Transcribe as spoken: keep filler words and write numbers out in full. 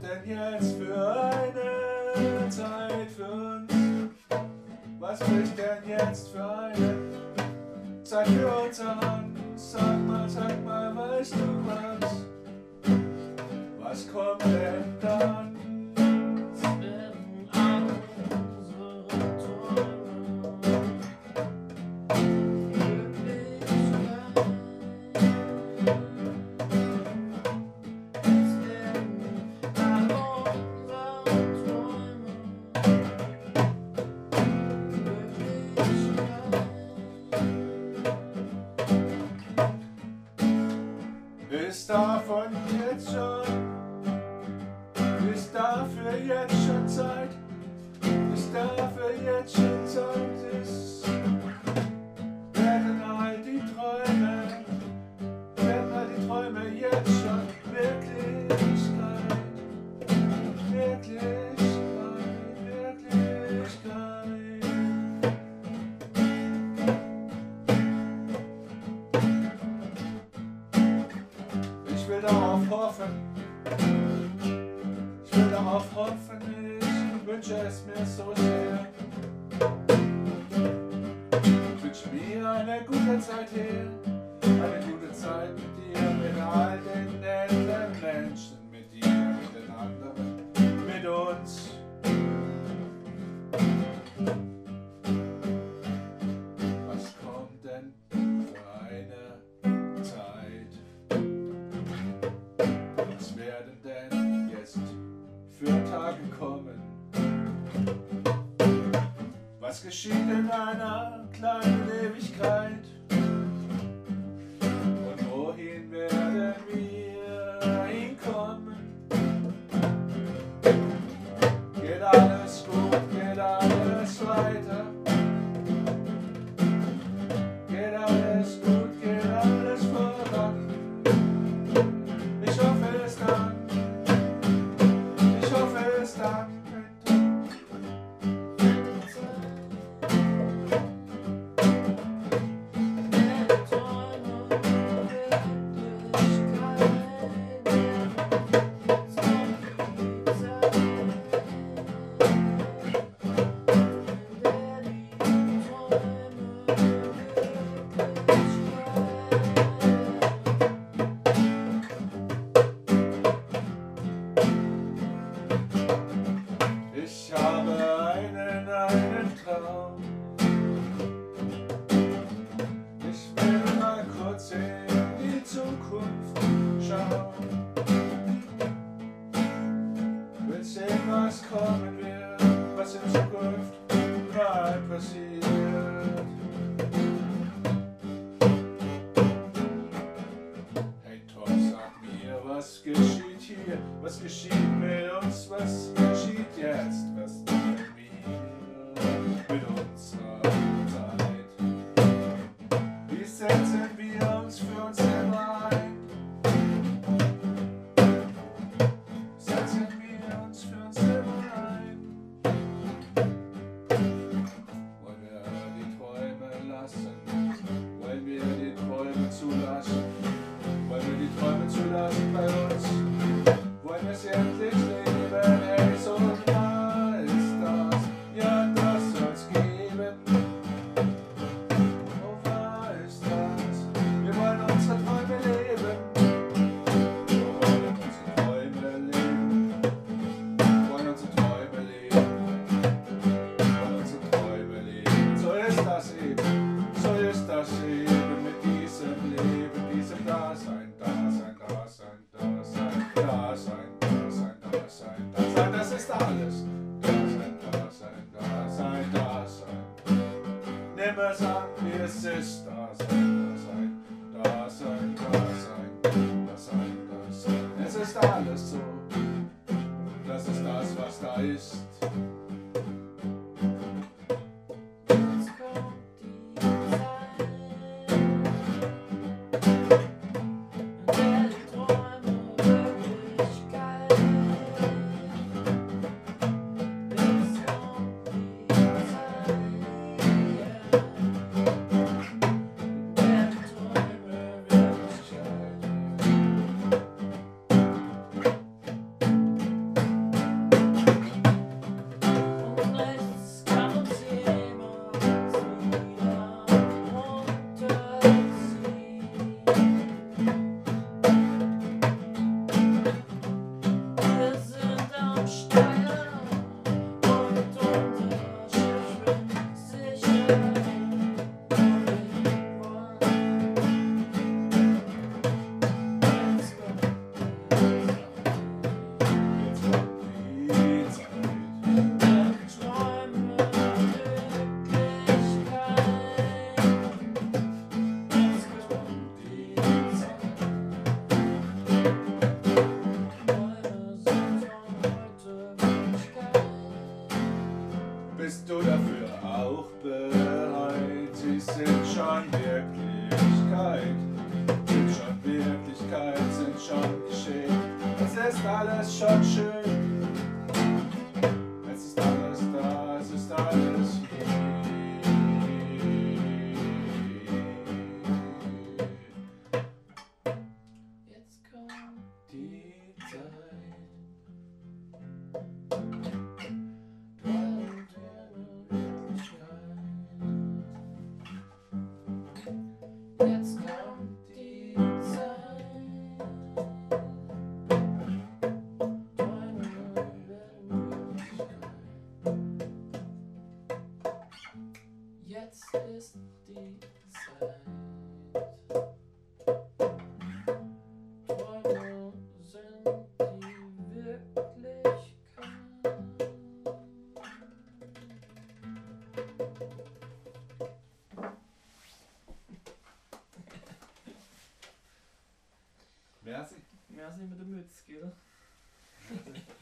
denn jetzt für eine Zeit für uns? Was bricht denn jetzt für eine Zeit für uns an? Sag mal, sag mal, weißt du was? Was kommt denn dann? Ist davon jetzt schon, ist dafür jetzt schon Zeit, ist dafür jetzt schon Zeit, ist, werden all die Träume, werden all die Träume jetzt schon Wirklichkeit, Wirklichkeit, Wirklichkeit. Ich will darauf hoffen, ich will darauf hoffen, ich wünsche es mir so sehr. Ich wünsche mir eine gute Zeit hier, eine gute Zeit mit dir, mit all den netten Menschen, mit dir, mit den anderen, mit uns. Was kommt denn für eine Zeit? Was werden denn jetzt für Tage kommen? Was geschieht in einer kleinen Ewigkeit? Und wohin werden wir hinkommen? Geht alles gut, geht alles weiter? Geht alles gut, geht alles voran? Ich hoffe es dann, ich hoffe es dann. Ich habe einen, einen Traum. Ich will mal kurz in die Zukunft schauen. Will sehen, was kommen wird, was in Zukunft mal passiert. Hey Tom, sag mir, was geschieht hier? Was geschieht mit uns? Was geschieht jetzt? Was mit mir? Mit unserer Zeit? Wie setzen wir uns für uns selber ein? Setzen wir uns für uns selber ein? Wollen wir die Träume lassen? Wollen wir die Träume zulassen? Wollen wir die Träume zulassen bei uns? Wollen wir es endlich leben? Hey, so klar ist das, ja, das soll's geben. Oh, wahr ist das? Wir wollen unsere Träume leben. Wir wollen unsere Träume leben. Wir wollen unsere Träume leben. Wir wollen unsere Träume leben. So ist das eben, so ist das eben mit diesem Leben, diesem Dasein, Dasein, Dasein, Dasein, Dasein, Dasein, Dasein, Dasein, das ist alles. Dasein, Dasein, Dasein, Dasein. Nimm es an, wie es ist. Dasein, Dasein, Dasein, Dasein, Dasein, Dasein. Es ist alles so. Das ist das, was da ist. Bist du dafür auch bereit? Sie sind schon Wirklichkeit, sind schon Wirklichkeit, sind schon geschehen. Es ist alles schon schön, es ist alles da, es ist alles hier. Jetzt kommt die Zeit. Jetzt kommt die Zeit. Träume werden Wirklichkeit. Jetzt ist die Zeit. Träume sind die Wirklichkeit. Merci. Merci mit der Mütze, gell?